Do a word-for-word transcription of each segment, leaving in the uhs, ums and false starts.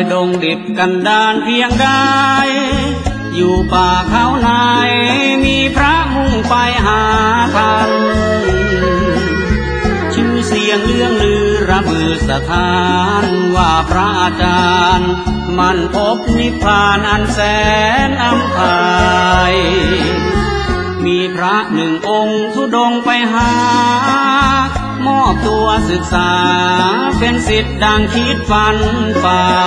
ดงดิบกันดารเพียงใดอยู่ป่าเขาไหนมีพระมุ่งไปหาท่านชื่อเสียงเลื่องลือระบือสถานว่าพระอาจารย์มันพบนิพพานอันแสนอำไพมีพระหนึ่งองค์ธุดงไปหามอบตัวศึกษาเป็นศิษย์ดังคิดฝันไป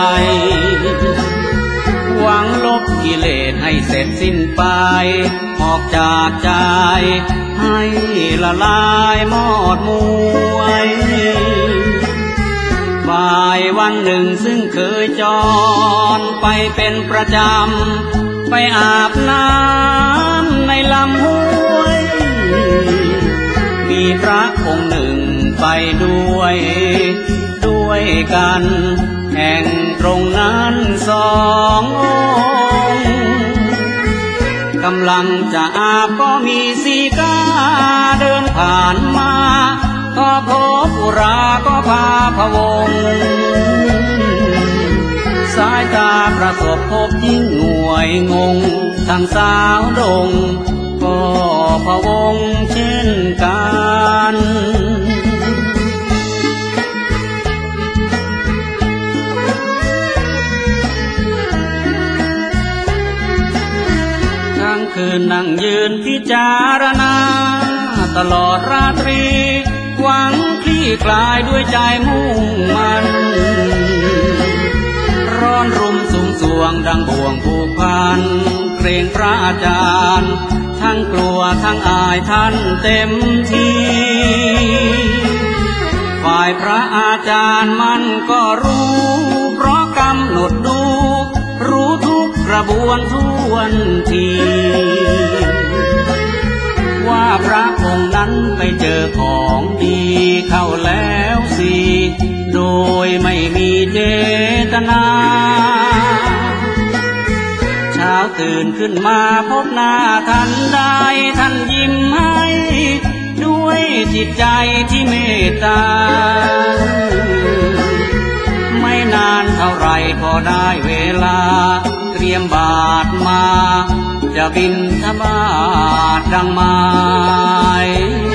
หวังลบกิเลสให้เสร็จสิ้นไปออกจากใจให้ละลายมอดมวยบ่ายวันหนึ่งซึ่งเคยจรไปเป็นประจำไปอาบน้ำในลำห้วยมีพระองค์หนึ่งไปด้วยด้วยกันแห่งตรงนั้นสององค์กำลังจะอาบก็มีสีกาเดินผ่านมาก็พบอุราก็พาพะวงสายตาประสบพบยิ่งหน่วยงงทั้งสาวดงก็พะวงเช่นกันทั้งคืนนั่งยืนพิจารณาตลอดราตรีหวังคลี่คลายด้วยใจมุ่งมันร้อนรุมสุมสวงดังบ่วงผูกพันเกรงพระอาจารย์ทั้งกลัวทั้งอายท่านเต็มทีฝ่ายพระอาจารย์มันก็รู้เพราะกำหนดดูรู้ทุกกระบวนทวนทีว่าพระองค์นั้นไปเจอของดีเข้าแล้วสิโดยไม่มีเจตนาเช้าตื่นขึ้นมาพบหน้าท่านได้ท่านยิ้มให้ด้วยจิตใจที่เมตตาไม่นานเท่าไรก็ได้เวลาเตรียมบาตรมาจะบิณฑบาตดังหมาย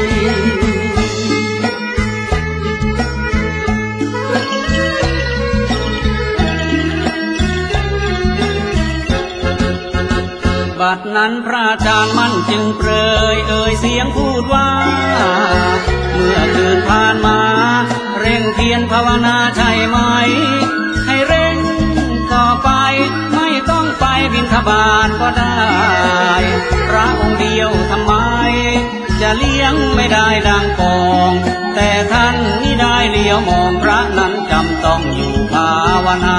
บัดนั้นพระอาจารย์มั่นจึงเปรยเอ่ยเสียงพูดว่าเมื่อคืนผ่านมาเร่งเพียรภาวนาใช่ไหมให้เร่งต่อไปไม่ต้องไปบิณฑบาตก็ได้พระองค์เดียวทำไมจะเลี้ยงไม่ได้ดังปองแต่ท่านนี่ได้เลี้ยวมองพระนั้นจำต้องอยู่ภาวนา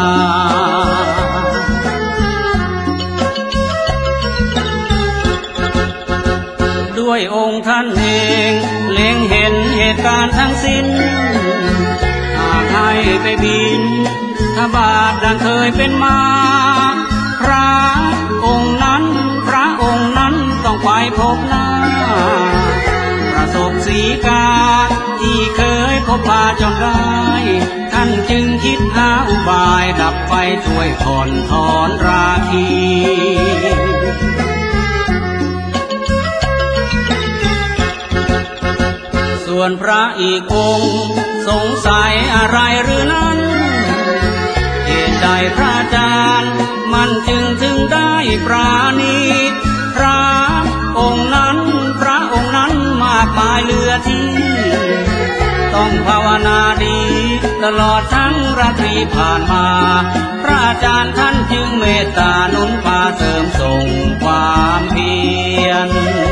ด้วยองค์ท่านเองเล็งเห็นเหตุการณ์ทั้งสิ้นหากให้ไปบิณฑบาตดังเคยเป็นมาพระองค์นั้นพระองค์นั้นต้องไปพบหน้าประสบสีกาที่เคยพบพาจนได้ท่านจึงคิดหาอุบายดับไฟช่วยผ่อนถอนราคีส่วนพระอีกองค์สงสัยอะไรหรือนั้นเหตุใดพระอาจารย์มันจึงถึงได้ปราณีพระองค์นั้นพระองค์นั้นมากมายเหลือที่ต้องภาวนาดีตลอดทั้งราตรีผ่านมาพระอาจารย์ท่านจึงเมตตาหนุนพาเสริมส่งความเพียร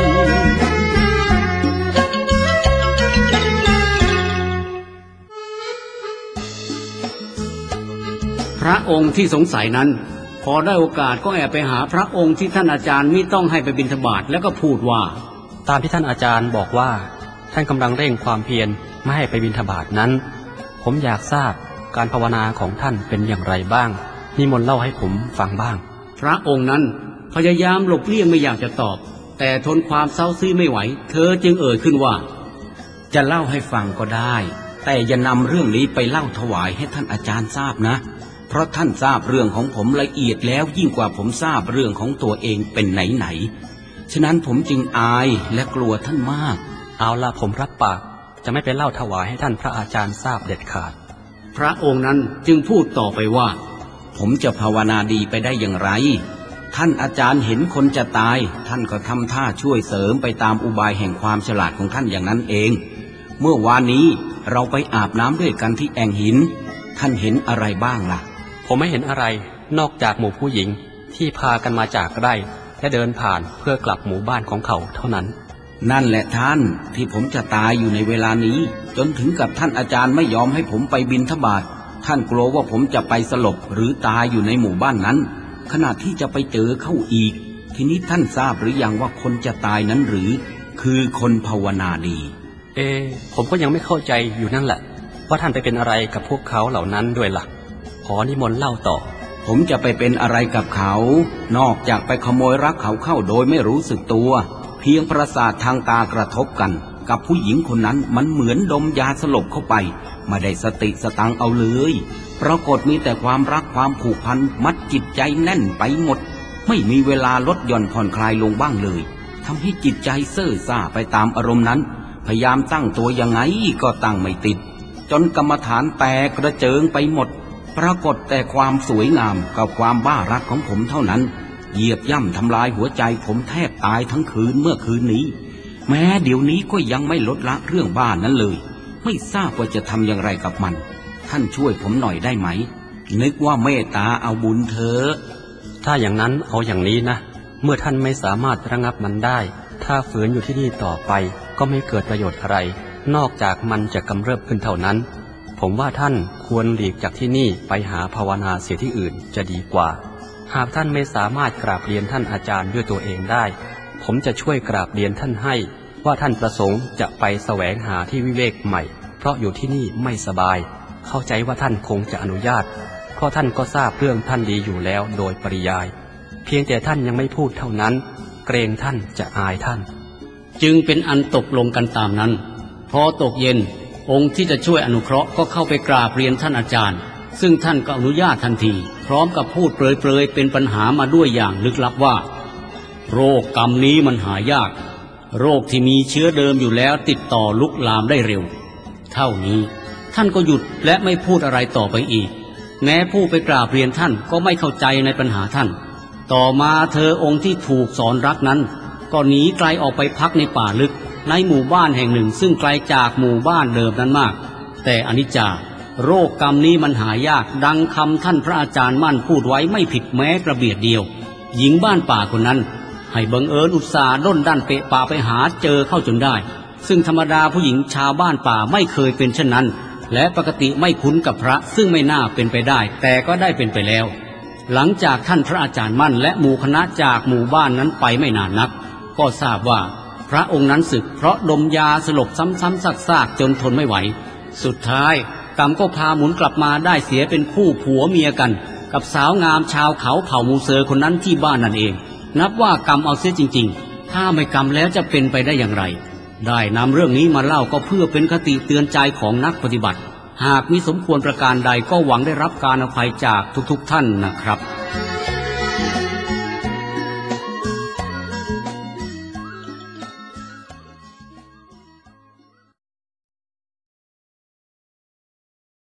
พระองค์ที่สงสัยนั้นพอได้โอกาสก็แอบไปหาพระองค์ที่ท่านอาจารย์มิต้องให้ไปบิณฑบาตแล้วก็พูดว่าตามที่ท่านอาจารย์บอกว่าท่านกำลังเร่งความเพียรไม่ให้ไปบิณฑบาตนั้นผมอยากทราบการภาวนาของท่านเป็นอย่างไรบ้างนิมนต์เล่าให้ผมฟังบ้างพระองค์นั้นพยายามหลบเลี่ยงไม่อยากจะตอบแต่ทนความเศร้าซีไม่ไหวเธอจึงเอ่ยขึ้นว่าจะเล่าให้ฟังก็ได้แต่อย่านำเรื่องนี้ไปเล่าถวายให้ท่านอาจารย์ทราบนะเพราะท่านทราบเรื่องของผมละเอียดแล้วยิ่งกว่าผมทราบเรื่องของตัวเองเป็นไหนๆฉะนั้นผมจึงอายและกลัวท่านมากเอาละผมรับปากจะไม่ไปเล่าถวายให้ท่านพระอาจารย์ทราบเด็ดขาดพระองค์นั้นจึงพูดต่อไปว่าผมจะภาวนาดีไปได้อย่างไรท่านอาจารย์เห็นคนจะตายท่านก็ทำท่าช่วยเสริมไปตามอุบายแห่งความฉลาดของท่านอย่างนั้นเองเมื่อวานนี้เราไปอาบน้ำด้วยกันที่แอ่งหินท่านเห็นอะไรบ้างล่ะผมไม่เห็นอะไรนอกจากหมู่ผู้หญิงที่พากันมาจากไร่และเดินผ่านเพื่อกลับหมู่บ้านของเขาเท่านั้นนั่นแหละท่านที่ผมจะตายอยู่ในเวลานี้จนถึงกับท่านอาจารย์ไม่ยอมให้ผมไปบิณฑบาตท่านกลัวว่าผมจะไปสลบหรือตายอยู่ในหมู่บ้านนั้นขณะที่จะไปเจอเข้าอีกทีนี้ท่านทราบหรือยังว่าคนจะตายนั้นหรือคือคนภาวนาดีเอผมก็ยังไม่เข้าใจอยู่นั่นแหละว่าท่านไปเป็นอะไรกับพวกเขาเหล่านั้นด้วยล่ะขอนิมนต์เล่าต่อผมจะไปเป็นอะไรกับเขานอกจากไปขโมยรักเขาเข้าโดยไม่รู้สึกตัวเพียงประสาททางตากระทบกันกับผู้หญิงคนนั้นมันเหมือนดมยาสลบเข้าไปไม่ได้สติสตังเอาเลยปรากฏมีแต่ความรักความผูกพันมัดจิตใจแน่นไปหมดไม่มีเวลาลดหย่อนผ่อนคลายลงบ้างเลยทำให้จิตใจเซ่อซ่าไปตามอารมณ์นั้นพยายามตั้งตัวยังไงก็ตั้งไม่ติดจนกรรมฐานแตกกระเจิงไปหมดปรากฏแต่ความสวยงามกับความบ้ารักของผมเท่านั้นเหยียบย่ำทำลายหัวใจผมแทบตายทั้งคืนเมื่อคืนนี้แม้เดี๋ยวนี้ก็ยังไม่ลดละเรื่องบ้านั้นเลยไม่ทราบว่าจะทำอย่างไรกับมันท่านช่วยผมหน่อยได้ไหมนึกว่าเมตตาเอาบุญเถอะถ้าอย่างนั้นเอาอย่างนี้นะเมื่อท่านไม่สามารถระงับมันได้ถ้าฝืนอยู่ที่นี่ต่อไปก็ไม่เกิดประโยชน์อะไรนอกจากมันจะกำเริบขึ้นเท่านั้นผมว่าท่านควรหลีกจากที่นี่ไปหาภาวนาเสียที่อื่นจะดีกว่าหากท่านไม่สามารถกราบเรียนท่านอาจารย์ด้วยตัวเองได้ผมจะช่วยกราบเรียนท่านให้ว่าท่านประสงค์จะไปแสวงหาที่วิเวกใหม่เพราะอยู่ที่นี่ไม่สบายเข้าใจว่าท่านคงจะอนุญาตเพราะท่านก็ทราบเรื่องท่านดีอยู่แล้วโดยปริยายเพียงแต่ท่านยังไม่พูดเท่านั้นเกรงท่านจะอายท่านจึงเป็นอันตกลงกันตามนั้นพอตกเย็นองค์ที่จะช่วยอนุเคราะห์ก็เข้าไปกราบเรียนท่านอาจารย์ซึ่งท่านก็อนุญาตทันทีพร้อมกับพูดเปรยๆเป็นปัญหามาด้วยอย่างลึกลับว่าโรคกรรมนี้มันหายากโรคที่มีเชื้อเดิมอยู่แล้วติดต่อลุกลามได้เร็วเท่านี้ท่านก็หยุดและไม่พูดอะไรต่อไปอีกแม้ผู้ไปกราบเรียนท่านก็ไม่เข้าใจในปัญหาท่านต่อมาเธอองค์ที่ถูกสอนรักนั้นก็หนีไกลออกไปพักในป่าลึกในหมู่บ้านแห่งหนึ่งซึ่งไกลจากหมู่บ้านเดิมนั้นมากแต่อนิจจาโรคกรรมนี้มันหายากดังคำท่านพระอาจารย์มั่นพูดไว้ไม่ผิดแม้กระเบียดเดียวหญิงบ้านป่าคนนั้นให้บังเอิญอุตส่าห์ด้นด้านเปะป่าไปหาเจอเข้าจนได้ซึ่งธรรมดาผู้หญิงชาวบ้านป่าไม่เคยเป็นเช่นนั้นและปกติไม่คุ้นกับพระซึ่งไม่น่าเป็นไปได้แต่ก็ได้เป็นไปแล้วหลังจากท่านพระอาจารย์มั่นและหมู่คณะจากหมู่บ้านนั้นไปไม่นานนักก็ทราบว่าพระองค์นั้นสึกเพราะดมยาสลบซ้ำๆซากๆจนทนไม่ไหวสุดท้ายกรรมก็พาหมุนกลับมาได้เสียเป็นคู่ผัวเมียกันกับสาวงามชาวเขาเผ่ามูเซอร์คนนั้นที่บ้านนั่นเองนับว่ากรรมเอาเสียจริงๆถ้าไม่กรรมแล้วจะเป็นไปได้อย่างไรได้นำเรื่องนี้มาเล่าก็เพื่อเป็นคติเตือนใจของนักปฏิบัติหากมิสมควรประการใดก็หวังได้รับการอภัยจากทุกๆท่านนะครับ